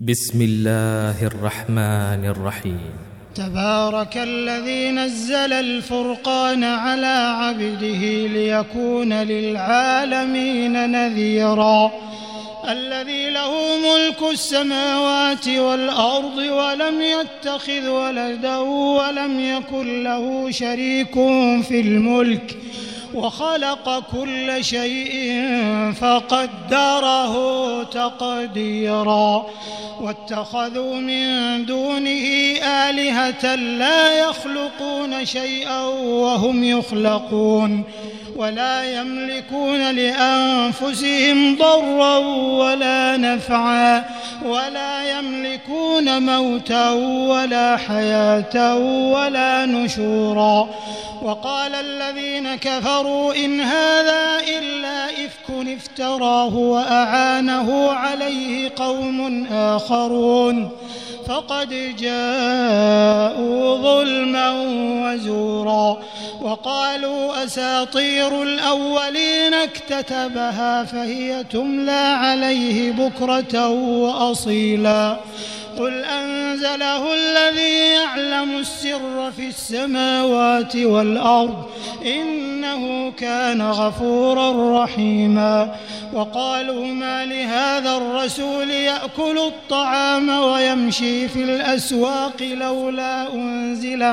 بسم الله الرحمن الرحيم. تبارك الذي نزل الفرقان على عبده ليكون للعالمين نذيرا. الذي له ملك السماوات والأرض ولم يتخذ ولدا ولم يكن له شريك في الملك وخلق كل شيء فقدره تقديرا. واتخذوا من دونه آلهة لا يخلقون شيئا وهم يخلقون ولا يملكون لأنفسهم ضرا ولا نفعا ولا يملكون موتا ولا حياة ولا نشورا. وقال الذين كفروا إن هذا إلا إفك افتراه وأعانه عليه قوم آخرون فقد جاءوا ظلما وزورا. وقالوا أساطير الأولين اكتتبها فهي تملى عليه بكرة وأصيلا. قل أنزله الذي يعلم السر في السماوات والأرض إنه كان غفورا رحيما. وقالوا ما لهذا الرسول يأكل الطعام ويمشي في الأسواق لولا أنزل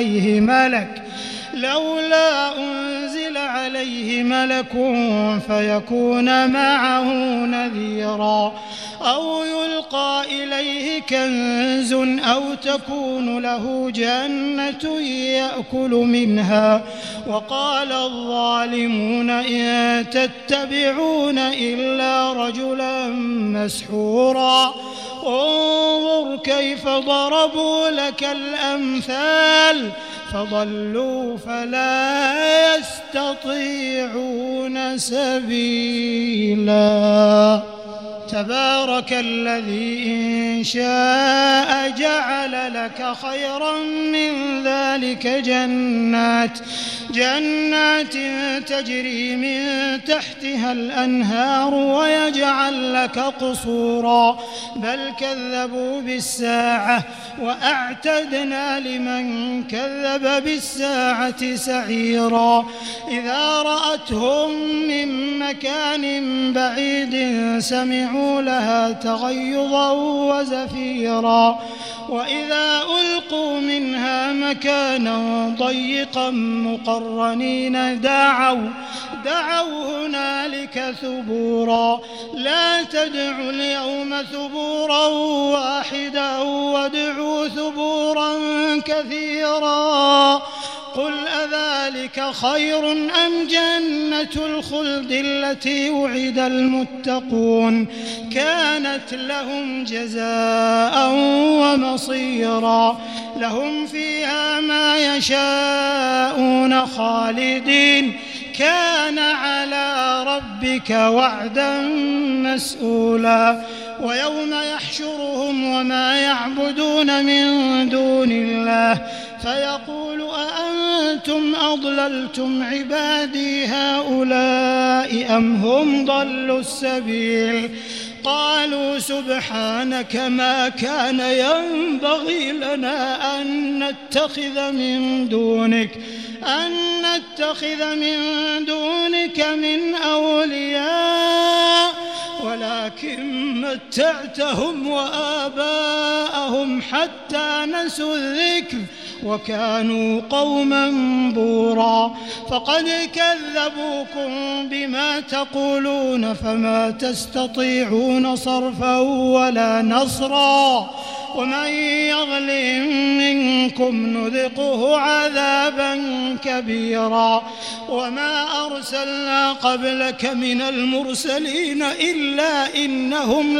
عليه ملك فيكون معه نذيرا أو يلقى إليه كنز أو تكون له جنة يأكل منها. وقال الظالمون إن تتبعون إلا رجلا مسحورا. انظر كيف ضربوا لك الأمثال فضلوا فلا يستطيعون سبيلا. تبارك الذي إن شاء جعل لك خيرا من ذلك جنات تجري من تحتها الأنهار ويجعل لك قصورا بل كذبوا بالساعة وأعتدنا لمن كذب بالساعة سعيرا. إذا رأتهم من مكان بعيد سمعوا لها تغيظا وزفيرا وإذا ألقوا منها مكانا ضيقا مقرنين دعوا هنالك ثبورا. لا تدعوا اليوم ثبورا واحدا وادعوا ثبورا كثيرا. قل أذلك خير أم جنة الخلد التي وعد المتقون كانت لهم جزاء ومصيرا. لهم فيها ما يشاءون خالدين كان على ربك وعدا مسئولا. ويوم يحشرهم وما يعبدون من دون الله فيقول أأنتم أضللتم عبادي هؤلاء أم هم ضلوا السبيل. قالوا سبحانك ما كان ينبغي لنا أن نتخذ من دونك من أولياء ولكن متعتهم وآباءهم حتى نسوا الذكر وكانوا قوما بورا. فقد كذبوكم بما تقولون فما تستطيعون صرفا ولا نصرا. ومن يظلم منكم نذقه عذابا كبيرا. وما أرسلنا قبلك من المرسلين إلا إنهم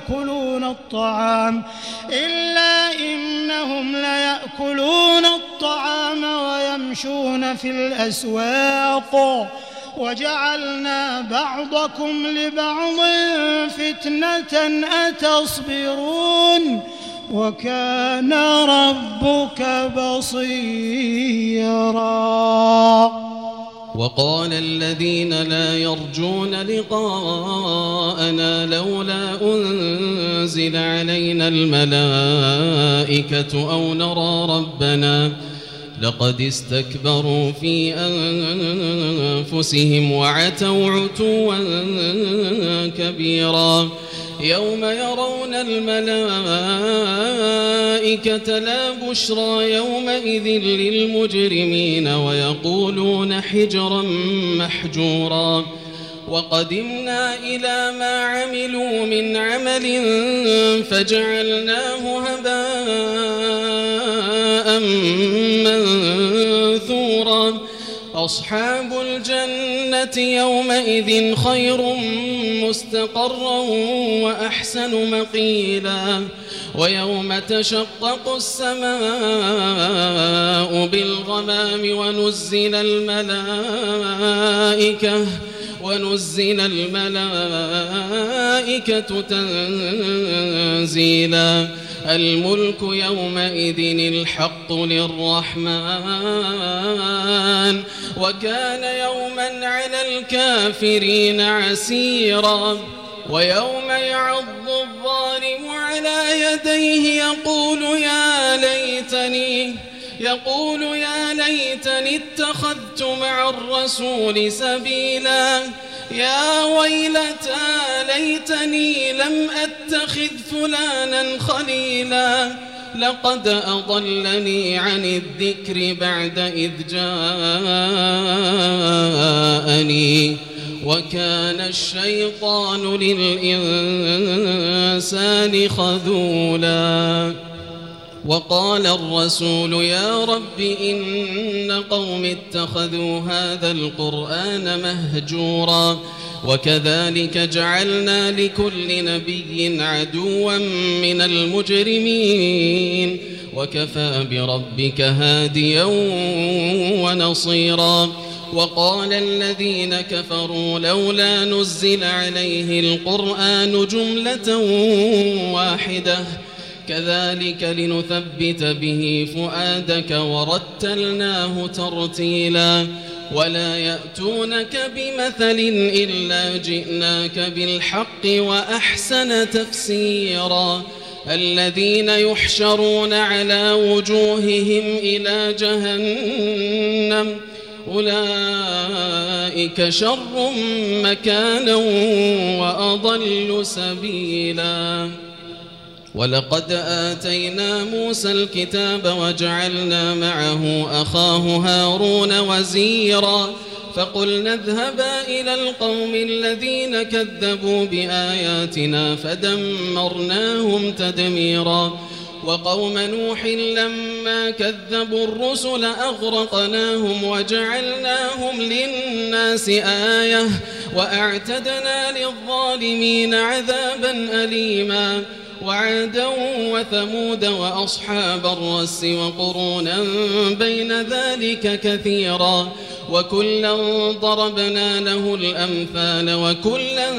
ليأكلون الطعام ويمشون في الأسواق وجعلنا بعضكم لبعض فتنة أتصبرون وكان ربك بصيرا. وقال الذين لا يرجون لقاءنا لولا أنزل علينا الملائكة أو نرى ربنا لقد استكبروا في أنفسهم وعتوا عتوا كبيرا يوم يرون الملائكة لا بشرى يومئذ للمجرمين ويقولون حجرا محجورا وقدمنا إلى ما عملوا من عمل فجعلناه هباء منثورا أصحاب الجنة يومئذ خير مستقرا وأحسن مقيلا ويوم تشقق السماء بالغمام ونزل الملائكة تنزيلا الملك يومئذ الحق للرحمن وكان يوما على الكافرين عسيرا ويوم يعض الظالم على يديه يقول يا ليتني اتخذت مع الرسول سبيلا يا ويلتى ليتني لم أتخذ فلانا خليلا لقد أضلني عن الذكر بعد إذ جاءني وكان الشيطان للإنسان خذولا وقال الرسول يا رب إن قوم اتخذوا هذا القرآن مهجورا وكذلك جعلنا لكل نبي عدوا من المجرمين وكفى بربك هاديا ونصيرا وقال الذين كفروا لولا نزل عليه القرآن جملة واحدة كذلك لنثبت به فؤادك ورتلناه ترتيلا ولا يأتونك بمثل إلا جئناك بالحق وأحسن تفسيرا الذين يحشرون على وجوههم إلى جهنم أولئك شر مكانا وأضل سبيلا ولقد آتينا موسى الكتاب وجعلنا معه أخاه هارون وزيرا فقلنا اذهبا إلى القوم الذين كذبوا بآياتنا فدمرناهم تدميرا وقوم نوح لما كذبوا الرسل أغرقناهم وجعلناهم للناس آية وأعتدنا للظالمين عذابا أليما وعادا وثمود وأصحاب الرس وقرونا بين ذلك كثيرا وكلا ضربنا له الأمثال وكلا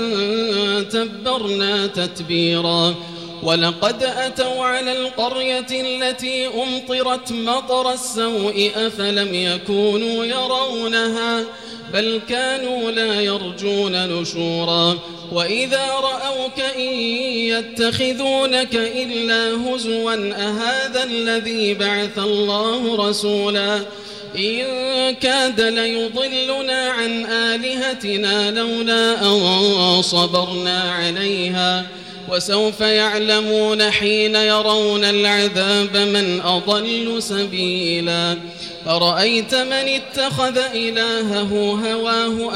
تبرنا تتبيرا ولقد أتوا على القرية التي أمطرت مطر السوء أفلم يكونوا يرونها بل كانوا لا يرجون نشورا وإذا رأوك إن يتخذونك إلا هزوا أهذا الذي بعث الله رسولا إن كاد ليضلنا عن آلهتنا لولا أن صبرنا عليها وسوف يعلمون حين يرون العذاب من أضل سبيلا أرأيت من اتخذ إلهه هواه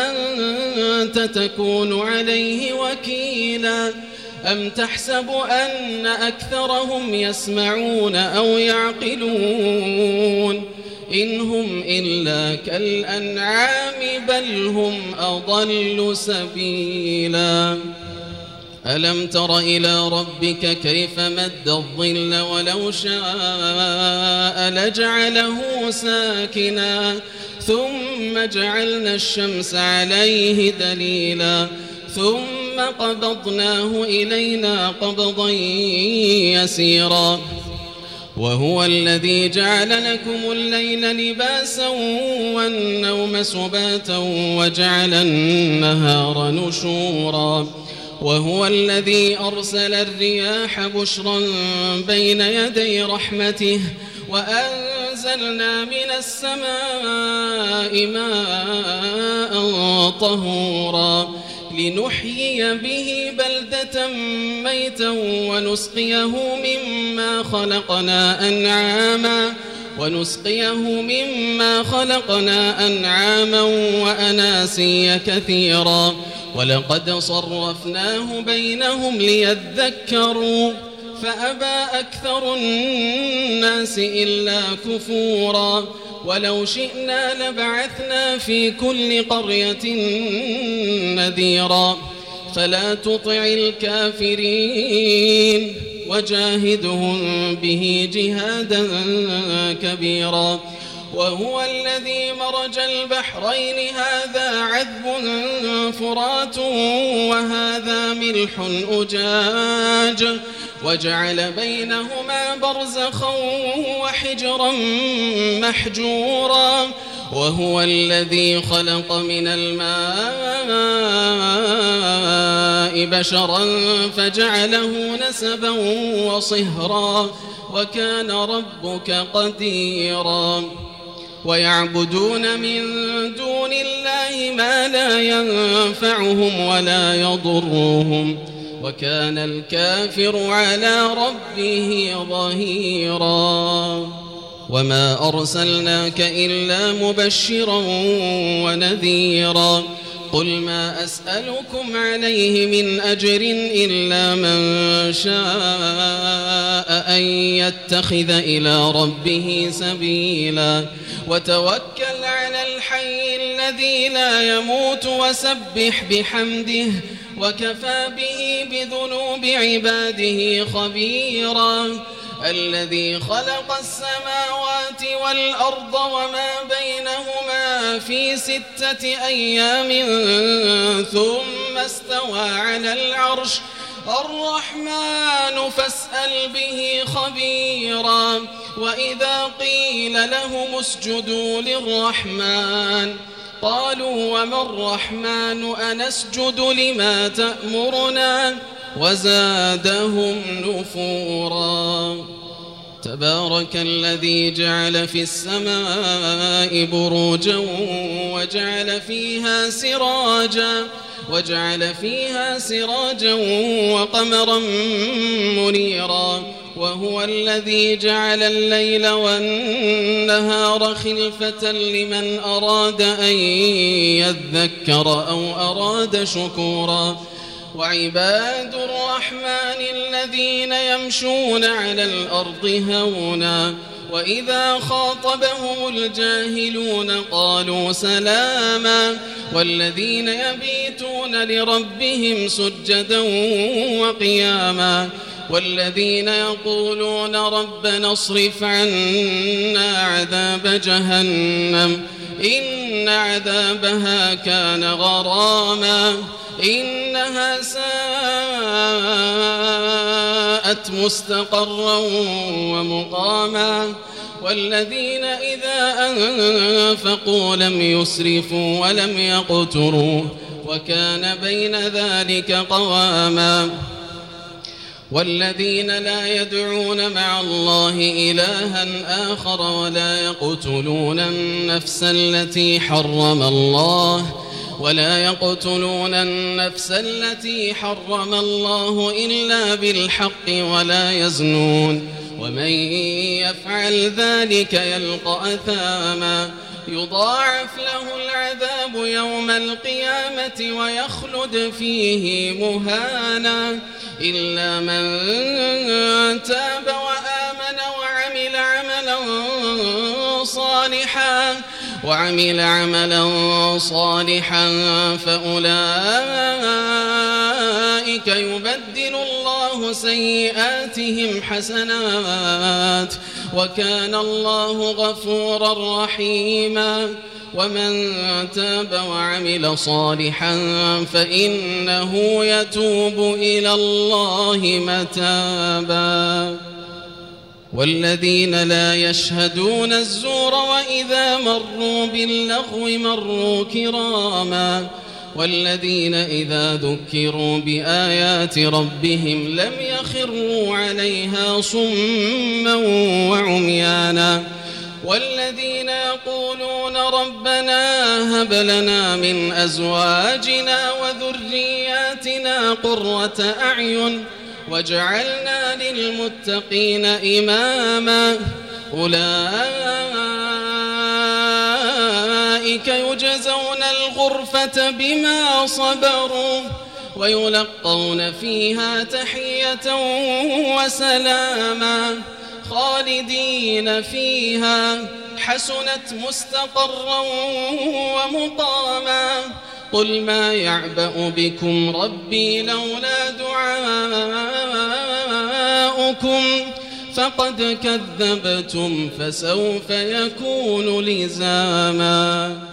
أفأنت تكون عليه وكيلا أم تحسب أن أكثرهم يسمعون أو يعقلون إن هم إلا كالأنعام بل هم أضل سبيلا ألم تر إلى ربك كيف مد الظل ولو شاء لجعله ساكنا ثم جعلنا الشمس عليه دليلا ثم قبضناه إلينا قبضا يسيرا وهو الذي جعل لكم الليل لباسا والنوم سباتا وجعل النهار نشورا وهو الذي أرسل الرياح بشرا بين يدي رحمته وأنزلنا من السماء ماء طهورا لنحيي به بلدة ميتا ونسقيه مما خلقنا أنعاما وأناسيا كثيرا ولقد صرفناه بينهم ليذكروا فأبى أكثر الناس إلا كفورا ولو شئنا لبعثنا في كل قرية نذيرا فلا تطع الكافرين وجاهدهم به جهادا كبيرا وهو الذي مرج البحرين هذا عذب فرات وهذا ملح أجاج وجعل بينهما برزخا وحجرا محجورا وهو الذي خلق من الماء بشرا فجعله نسبا وصهرا وكان ربك قديرا ويعبدون من دون الله ما لا ينفعهم ولا يضرهم وكان الكافر على ربه ظهيرا وما أرسلناك إلا مبشرا ونذيرا قل ما أسألكم عليه من أجر إلا من شاء أن يتخذ إلى ربه سبيلا وتوكل على الحي الذي لا يموت وسبح بحمده وكفى به بذنوب عباده خبيرا الذي خلق السماوات والأرض وما بينهما في 6 أيام ثم استوى على العرش الرحمن فاسأل به خبيرا وإذا قيل لهم اسجدوا للرحمن قالوا وما الرحمن أنسجد لما تأمرنا وزادهم نفورا تبارك الذي جعل في السماء بروجا وجعل فيها سراجا وقمرا منيرا وهو الذي جعل الليل والنهار خلفة لمن أراد أن يذكر أو أراد شكورا وعباد الرحمن الذين يمشون على الأرض هونا وإذا خاطبهم الجاهلون قالوا سلاما والذين يبيتون لربهم سجدا وقياما والذين يقولون ربنا اصرف عنا عذاب جهنم إن عذابها كان غراما إنها ساءت مستقرا ومقاما والذين إذا أنفقوا لم يسرفوا ولم يقتروا وكان بين ذلك قواما والذين لا يدعون مع الله إلها آخر ولا يقتلون النفس التي حرم الله إلا بالحق ولا يزنون ومن يفعل ذلك يلقى أثاما يضاعف له العذاب يوم القيامة ويخلد فيه مهانا إلا من تاب وآمن وعمل عملا صالحا فأولئك يبدل الله سيئاتهم حسنات وكان الله غفورا رحيما ومن تاب وعمل صالحا فإنه يتوب إلى الله متابا والذين لا يشهدون الزور وإذا مروا باللغو مروا كراما والذين إذا ذكروا بآيات ربهم لم يخروا عليها صما وعميانا والذين يقولون ربنا هب لنا من أزواجنا وذرياتنا قرة أعين واجعلنا للمتقين إماما أولئك يجزون الغرفة بما صبروا ويلقون فيها تحية وسلاما خالدين فيها حسنت مستقرا ومقاما قل ما يعبأ بكم ربي لولا دعاؤكم فقد كذبتم فسوف يكون لزاما.